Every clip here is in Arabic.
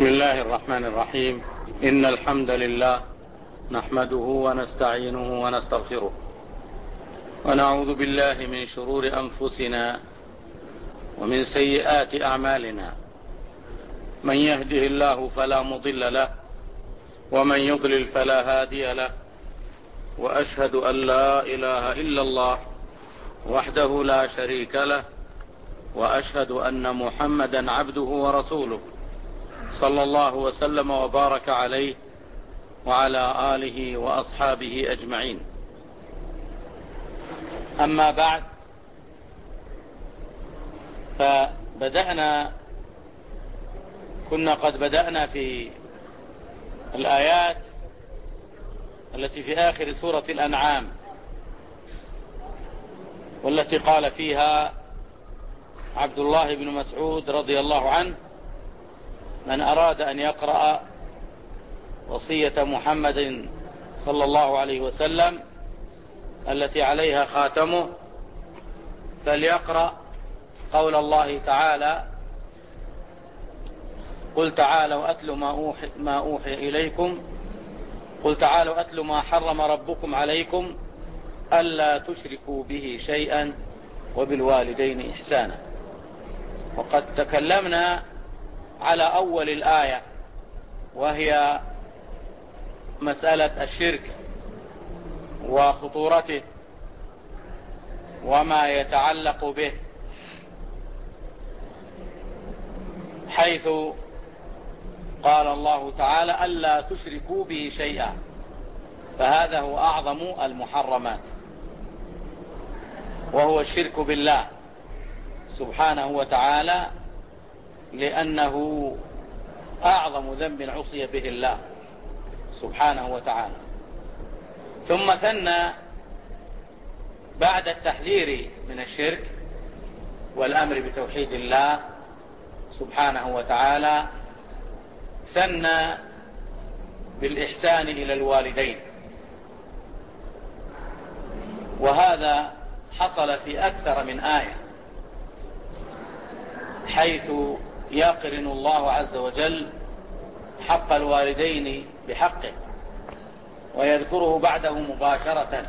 بسم الله الرحمن الرحيم. إن الحمد لله نحمده ونستعينه ونستغفره ونعوذ بالله من شرور أنفسنا ومن سيئات أعمالنا. من يهده الله فلا مضل له ومن يضلل فلا هادي له، وأشهد أن لا إله إلا الله وحده لا شريك له، وأشهد أن محمدا عبده ورسوله صلى الله وسلم وبارك عليه وعلى آله وأصحابه أجمعين. أما بعد، كنا قد بدأنا في الآيات التي في آخر سورة الأنعام، والتي قال فيها عبد الله بن مسعود رضي الله عنه: من أراد أن يقرأ وصية محمد صلى الله عليه وسلم التي عليها خاتمه فليقرأ قول الله تعالى: قل تعالوا أتل ما أوحي إليكم، قل تعالوا أتل ما حرم ربكم عليكم ألا تشركوا به شيئا وبالوالدين إحسانا. وقد تكلمنا على أول الآية، وهي مسألة الشرك وخطورته وما يتعلق به، حيث قال الله تعالى: ألا تشركوا به شيئا، فهذا هو أعظم المحرمات، وهو الشرك بالله سبحانه وتعالى، لأنه أعظم ذنب عصي به الله سبحانه وتعالى. ثم ثنى بعد التحذير من الشرك والأمر بتوحيد الله سبحانه وتعالى، ثنى بالإحسان إلى الوالدين، وهذا حصل في أكثر من آية، حيث يقرن الله عز وجل حق الوالدين بحقه ويذكره بعده مباشرة،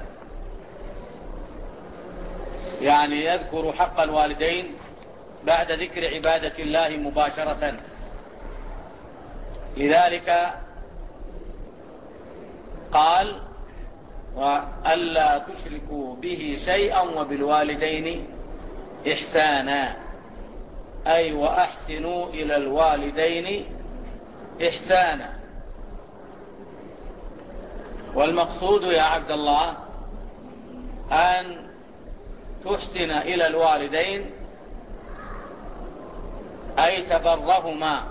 يعني يذكر حق الوالدين بعد ذكر عبادة الله مباشرة. لذلك قال: وألا تشركوا به شيئا وبالوالدين إحسانا، أي وأحسنوا إلى الوالدين إحسانا. والمقصود يا عبد الله أن تحسن إلى الوالدين، أي تبرهما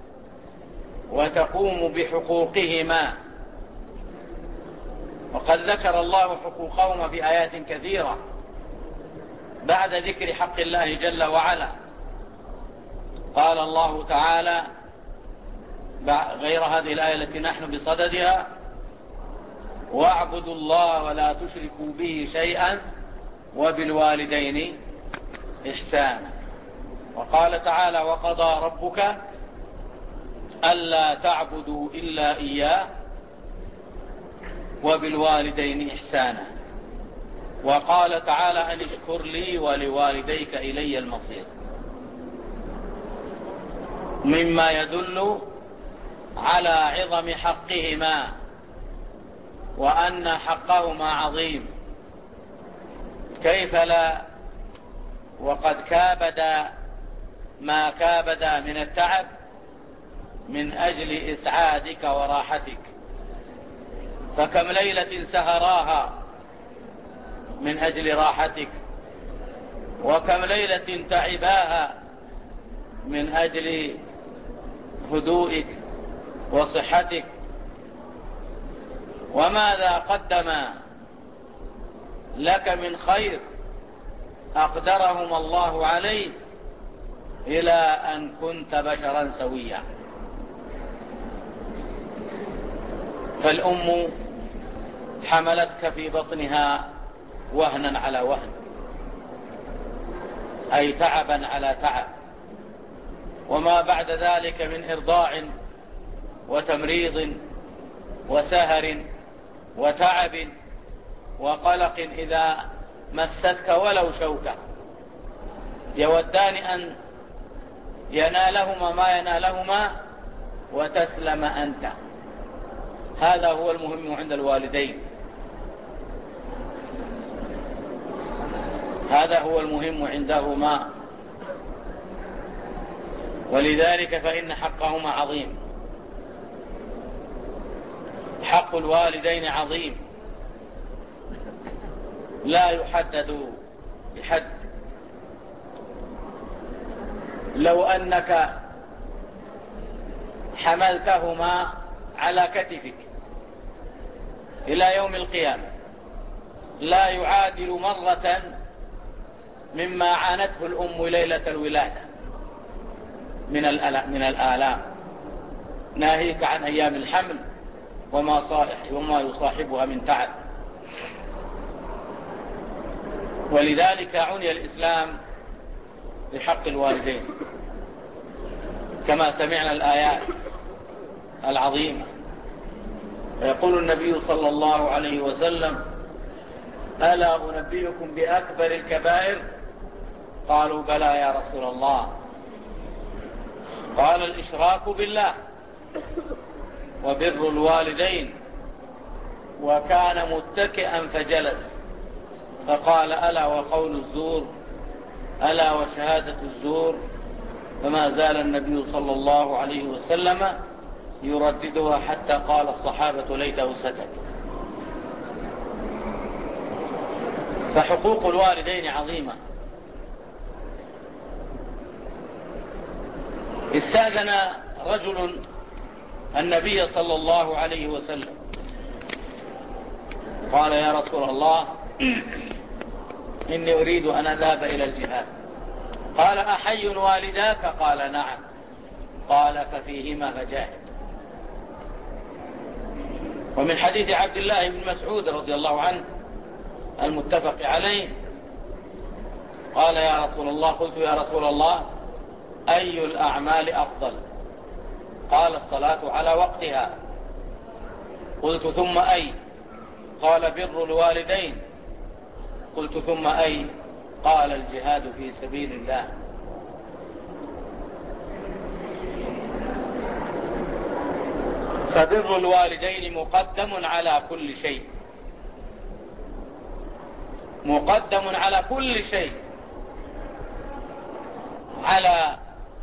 وتقوم بحقوقهما. وقد ذكر الله حقوقهما في آيات كثيرة بعد ذكر حق الله جل وعلا. قال الله تعالى غير هذه الآية التي نحن بصددها: واعبدوا الله ولا تشركوا به شيئا وبالوالدين إحسانا. وقال تعالى: وقضى ربك ألا تعبدوا إلا إياه وبالوالدين إحسانا. وقال تعالى: أن اشكر لي ولوالديك إلي المصير، مما يدل على عظم حقهما وأن حقهما عظيم. كيف لا، وقد كابد ما كابد من التعب من أجل إسعادك وراحتك، فكم ليلة سهراها من أجل راحتك، وكم ليلة تعباها من أجل هدوئك وصحتك. وماذا قدم لك من خير أقدرهم الله عليه إلى أن كنت بشرا سويا. فالأم حملتك في بطنها وهنا على وهن، أي تعبا على تعب، وما بعد ذلك من إرضاع وتمريض وسهر وتعب وقلق إذا مستك ولو شوكة، يودان أن ينالهما ما ينالهما وتسلم أنت. هذا هو المهم عند الوالدين، هذا هو المهم عندهما، ولذلك فإن حقهما عظيم، حق الوالدين عظيم لا يحدد بحد. لو أنك حملتهما على كتفك إلى يوم القيامة لا يعادل مرة مما عانته الأم ليلة الولادة من الآلام، ناهيك عن أيام الحمل وما يصاحبها من تعب. ولذلك عني الإسلام بحق الوالدين كما سمعنا الآيات العظيمة. ويقول النبي صلى الله عليه وسلم: ألا أنبئكم بأكبر الكبائر؟ قالوا: بلى يا رسول الله. قال: الإشراك بالله وبر الوالدين. وكان متكئا فجلس فقال: ألا وقول الزور، ألا وشهادة الزور. فما زال النبي صلى الله عليه وسلم يرددها حتى قال الصحابة: ليته سكت. فحقوق الوالدين عظيمة. استأذن رجل النبي صلى الله عليه وسلم قال: يا رسول الله، إني أريد أن أذهب إلى الجهاد. قال: أحي والداك؟ قال: نعم. قال: ففيهما فجاهد. ومن حديث عبد الله بن مسعود رضي الله عنه المتفق عليه قال: يا رسول الله، قلت: يا رسول الله، أي الأعمال أفضل؟ قال: الصلاة على وقتها. قلت: ثم أي؟ قال: بر الوالدين. قلت: ثم أي؟ قال: الجهاد في سبيل الله. فبر الوالدين مقدم على كل شيء، مقدم على كل شيء، على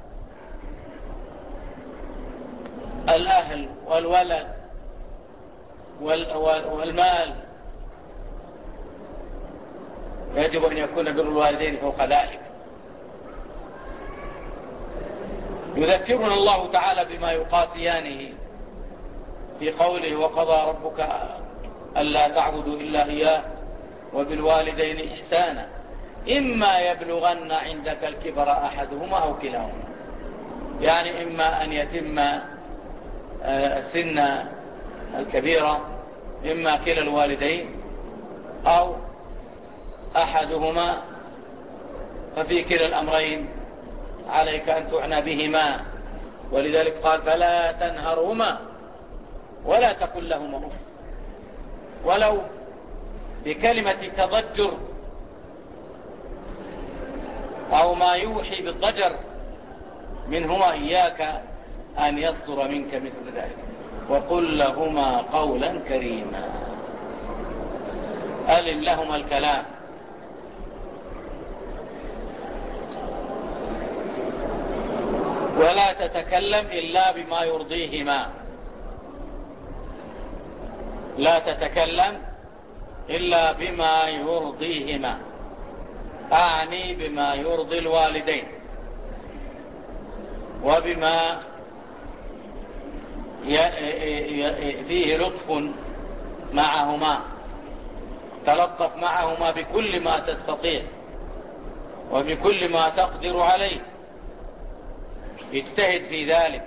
الأهل والولد والمال. يجب أن يكون بر الوالدين فوق ذلك. يذكرنا الله تعالى بما يقاسيانه في قوله: وقضى ربك ألا تعبدوا إلا إياه وبالوالدين إحسانا إما يبلغن عندك الكبر أحدهما أو كلاهما. يعني إما أن يتم سن الكبيرة، إما كلا الوالدين أو أحدهما، ففي كلا الأمرين عليك أن تعنى بهما. ولذلك قال: فلا تنهرهما ولا تقل لهما أف، ولو بكلمة تضجر أو ما يوحي بالضجر منهما إياك أن يصدر منك مثل ذلك. وقل لهما قولا كريما، ألن لهما الكلام. ولا تتكلم إلا بما يرضيهما، لا تتكلم إلا بما يرضيهما، أعني بما يرضي الوالدين وبما فيه لطف معهما. تلطف معهما بكل ما تستطيع وبكل ما تقدر عليه، اجتهد في ذلك،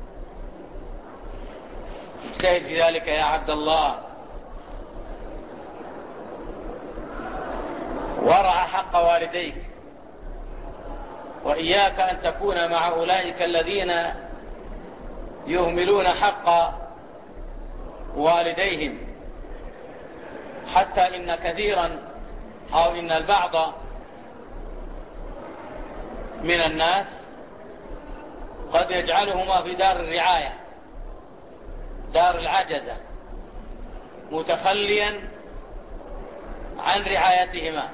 اجتهد في ذلك يا عبد الله. ورع حق والديك، وإياك أن تكون مع أولئك الذين يهملون حق والديهم، حتى إن كثيرا أو إن البعض من الناس قد يجعلهما في دار الرعاية، دار العجزة، متخليا عن رعايتهما،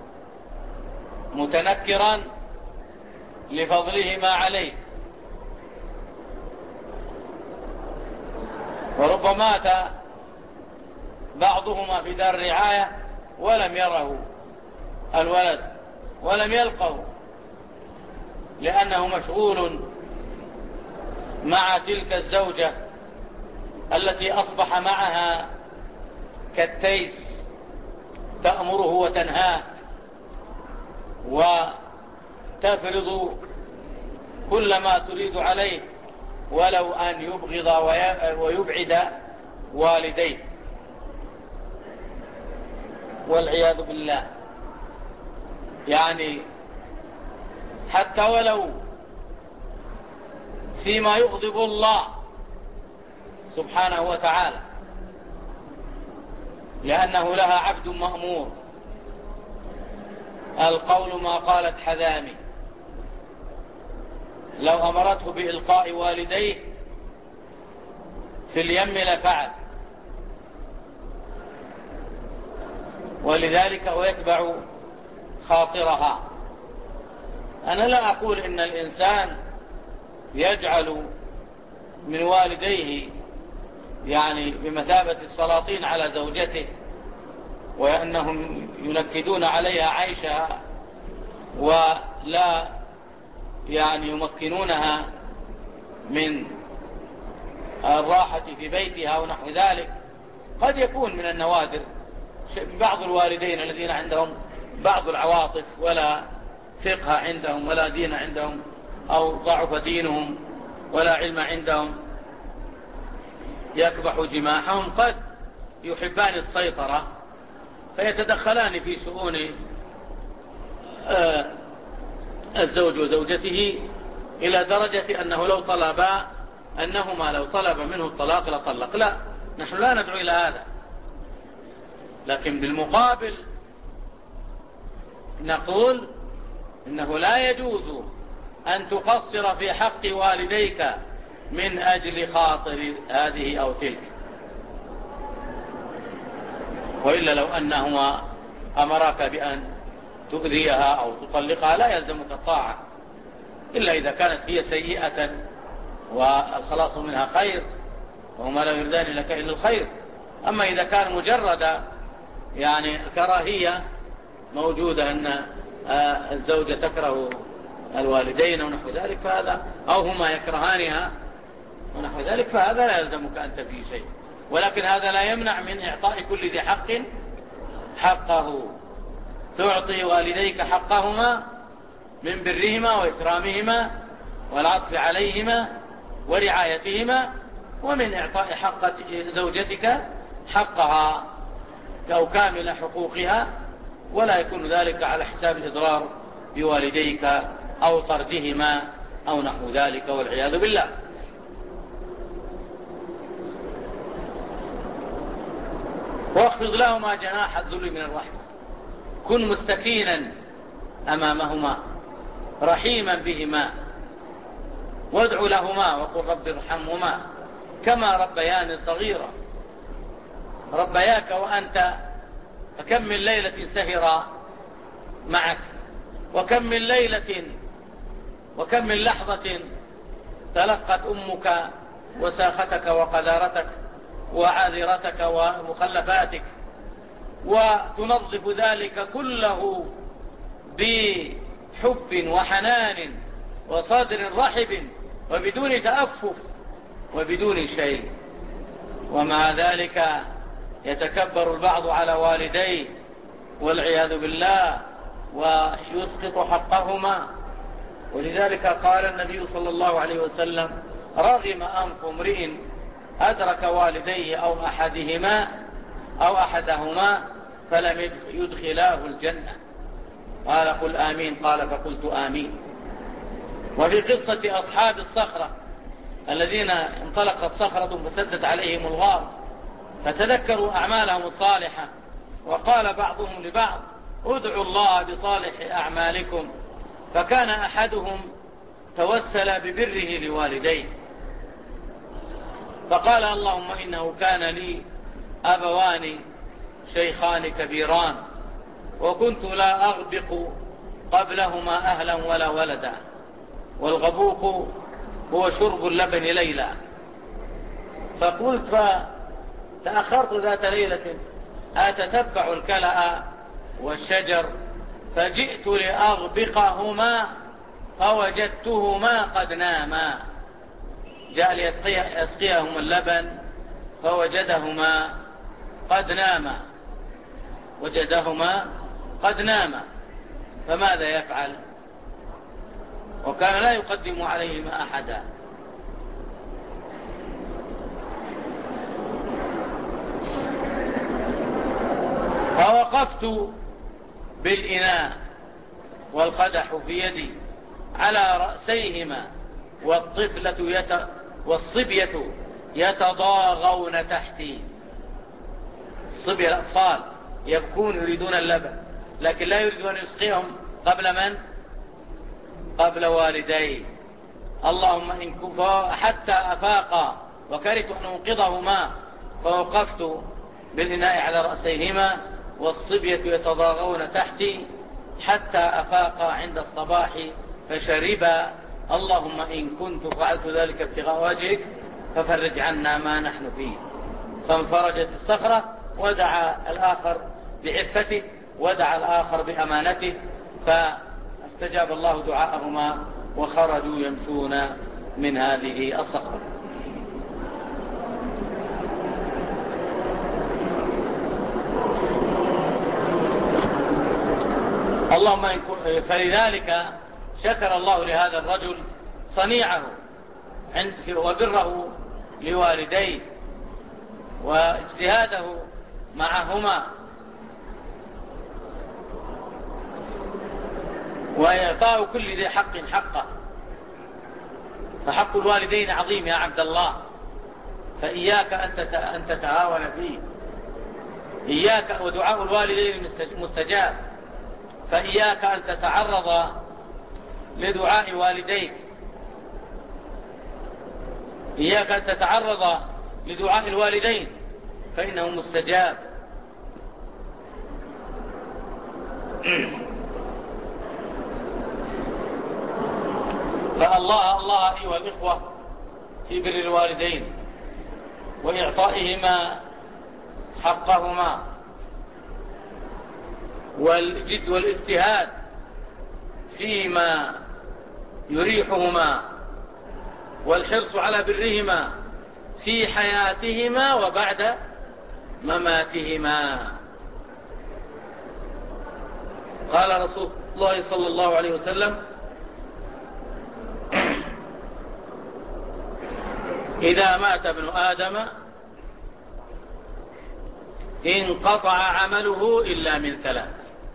متنكرا لفضلهما عليه. وربما مات بعضهما في دار الرعاية ولم يره الولد ولم يلقه، لأنه مشغول مع تلك الزوجة التي أصبح معها كالتيس، تأمره وتنهاه وتفرض كل ما تريد عليه، ولو أن يبغض ويبعد والديه، والعياذ بالله. يعني حتى ولو فيما يغضب الله سبحانه وتعالى، لأنه لها عبد مأمور، القول ما قالت حذامي، لو أمرته بإلقاء والديه في اليم لفعل. ولذلك هو يتبع خاطرها. أنا لا أقول إن الإنسان يجعل من والديه يعني بمثابة السلاطين على زوجته، وأنهم ينكدون عليها عيشها ولا يعني يمكنونها من الراحة في بيتها ونحو ذلك. قد يكون من النوادر بعض الوالدين الذين عندهم بعض العواطف ولا فقه عندهم ولا دين عندهم، أو ضعف دينهم ولا علم عندهم، يكبح جماحهم، قد يحبان السيطرة فيتدخلان في شؤون الزوج وزوجته إلى درجة أنهما لو طلب منه الطلاق لطلق. لا، نحن لا ندعو إلى هذا، لكن بالمقابل نقول إنه لا يجوز أن تقصر في حق والديك من أجل خاطر هذه أو تلك، وإلا لو أنهما أمراك بأن تؤذيها أو تطلقها لا يلزمك الطاعة، إلا إذا كانت هي سيئة والخلاص منها خير، وهما لا يردان لك إلا الخير. أما إذا كان مجرد يعني كراهية موجودة، أن الزوجة تكره الوالدين ونحو ذلك، فهذا أو هما يكرهانها ونحو ذلك، فهذا لا يلزمك أنت فيه شيء. ولكن هذا لا يمنع من إعطاء كل ذي حق حقه. تعطي والديك حقهما من برهما وإكرامهما والعطف عليهما ورعايتهما، ومن إعطاء حق زوجتك حقها أو كامل حقوقها، ولا يكون ذلك على حساب الإضرار بوالديك أو طردهما أو نحو ذلك، والعياذ بالله. واخفض لهما جناح الذل من الرحمة، كن مستكينا أمامهما رحيما بهما، وادع لهما وقل رب ارحمهما كما ربياني صغيرا. ربياك وأنت فكم من ليلة سهرا معك، وكم من ليلة وكم من لحظة تلقت أمك وساختك وقذارتك وعاذرتك ومخلفاتك، وتنظف ذلك كله بحب وحنان وصدر رحب وبدون تأفف وبدون شيء. ومع ذلك يتكبر البعض على والديه والعياذ بالله ويسقط حقهما. ولذلك قال النبي صلى الله عليه وسلم: رغم أنف امرئ أدرك والديه أو أحدهما فلم يدخلاه الجنة. قال: قل آمين. قال: فقلت آمين. وفي قصة أصحاب الصخرة الذين انطلقت صخرة فسدت عليهم الغار، فتذكروا أعمالهم الصالحة، وقال بعضهم لبعض: ادعوا الله بصالح أعمالكم. فكان أحدهم توسل ببره لوالديه، فقال: اللهم إنه كان لي أبوان شيخان كبيران، وكنت لا أغبق قبلهما أهلا ولا ولدا، والغبوق هو شرب اللبن ليلا. فقلت فتأخرت ذات ليلة أتتبع الكلأ والشجر، فجئت لأغبقهما فوجدتهما قد ناما. جاء ليسقيهم اللبن فوجدهما قد ناما، وجدهما قد ناما، فماذا يفعل؟ وكان لا يقدم عليهما أحدا. فوقفت بالإناء والقدح في يدي على رأسيهما، والصبية يتضاغون تحتي. الصبية الأطفال يبكون يريدون اللبن، لكن لا يريدون أن يسقيهم قبل من؟ قبل والديه. اللهم إن كفا حتى أفاقا، وكرهت أن أنقذهما، فوقفت بالإناء على رأسيهما والصبية يتضاغون تحتي حتى أفاقا عند الصباح فشربا. اللهم إن كنت فعلت ذلك ابتغاء وجهك ففرج عنا ما نحن فيه. فانفرجت الصخرة، ودعا الآخر بعفته، ودعا الآخر بأمانته، فاستجاب الله دعاءهما وخرجوا يمشون من هذه الصخرة. اللهم فلذلك شكر الله لهذا الرجل صنيعه وبره لوالديه واجتهاده معهما، وإعطاء كل ذي حق حقه. فحق الوالدين عظيم يا عبد الله، فإياك أن تتهاون فيه. إياك، ودعاء الوالدين مستجاب، فإياك أن تتعرض لدعاء والديك. إياك أن تتعرض لدعاء الوالدين فإنه مستجاب. فالله أيها الإخوة في بر الوالدين وإعطائهما حقهما، والجد والاجتهاد فيما يريحهما، والحرص على برهما في حياتهما وبعد مماتهما. قال رسول الله صلى الله عليه وسلم: إذا مات ابن آدم انقطع عمله إلا من ثلاث: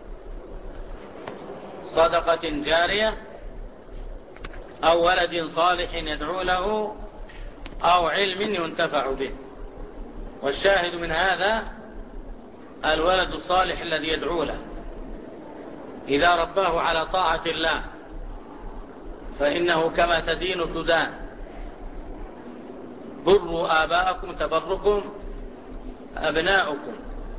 صدقة جارية، أو ولد صالح يدعو له، أو علم ينتفع به. والشاهد من هذا الولد الصالح الذي يدعو له، إذا رباه على طاعة الله فإنه كما تدين تدان. بروا آباءكم تبركم أبناؤكم.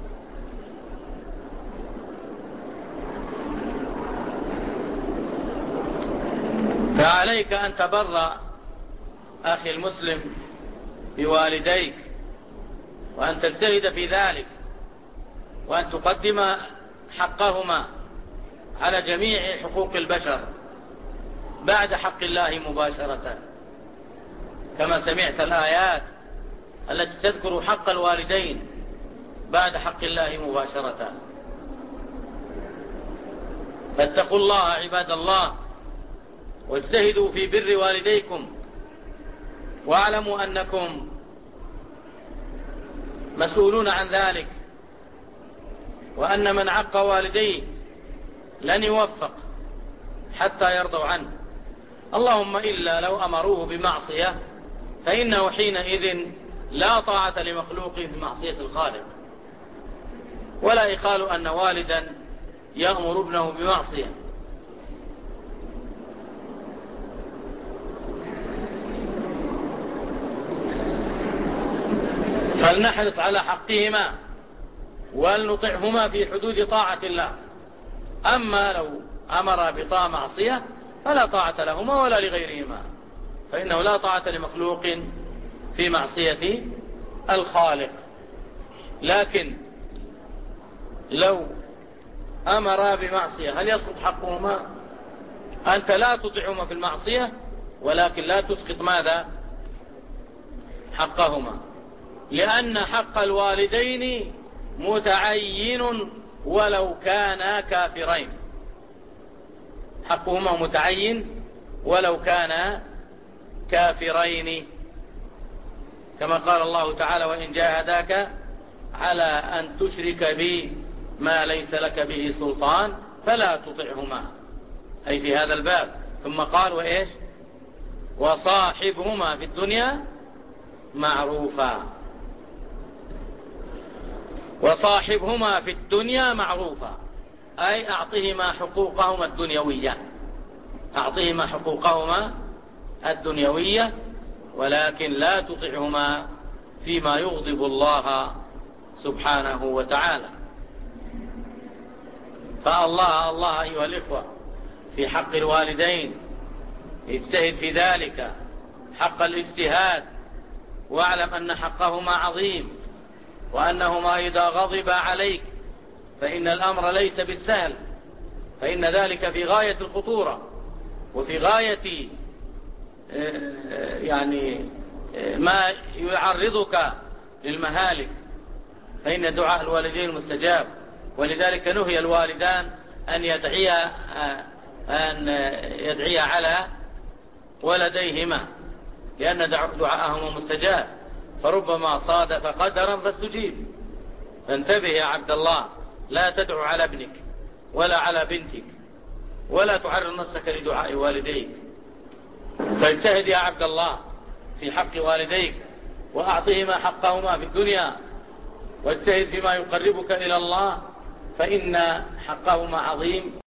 فعليك أن تبر أخي المسلم بوالديك، وأن تجتهد في ذلك، وأن تقدم حقهما على جميع حقوق البشر بعد حق الله مباشرة، كما سمعت الآيات التي تذكر حق الوالدين بعد حق الله مباشرة. فاتقوا الله عباد الله، واجتهدوا في بر والديكم، واعلموا أنكم مسؤولون عن ذلك، وأن من عق والديه لن يوفق حتى يرضوا عنه، اللهم إلا لو أمروه بمعصية فإنه حينئذ لا طاعة لمخلوق بمعصية الخالق. ولا يخال أن والدا يأمر ابنه بمعصية، فلنحرص على حقهما ولنطعهما في حدود طاعة الله. أما لو أمر بطاعة معصية فلا طاعة لهما ولا لغيرهما، فإنه لا طاعة لمخلوق في معصية الخالق. لكن لو أمر بمعصية هل يسقط حقهما؟ أنت لا تطيعهما في المعصية، ولكن لا تسقط ماذا؟ حقهما، لأن حق الوالدين متعين ولو كانا كافرين. حقهما متعين ولو كانا كافرين، كما قال الله تعالى: وإن جاهداك على أن تشرك بي ما ليس لك به سلطان فلا تطعهما، أي في هذا الباب. ثم قال: وإيش؟ وصاحبهما في الدنيا معروفا. وصاحبهما في الدنيا معروفا، أي أعطهما حقوقهما الدنيوية، أعطهما حقوقهما الدنيوية، ولكن لا تطعهما فيما يغضب الله سبحانه وتعالى. فالله أيها الإخوة في حق الوالدين اجتهد في ذلك حق الاجتهاد، واعلم أن حقهما عظيم، وأنهما إذا غضبا عليك فإن الأمر ليس بالسهل، فإن ذلك في غاية الخطورة وفي غاية يعني ما يعرضك للمهالك، فإن دعاء الوالدين مستجاب. ولذلك نهي الوالدان أن يدعيا على ولديهما، لأن دعاءهما مستجاب، فربما صادف قدرا فاستجيب. فانتبه يا عبد الله، لا تدعو على ابنك ولا على بنتك، ولا تعرض نفسك لدعاء والديك. فاجتهد يا عبد الله في حق والديك، وأعطهما حقهما في الدنيا، واجتهد فيما يقربك إلى الله، فإن حقهما عظيم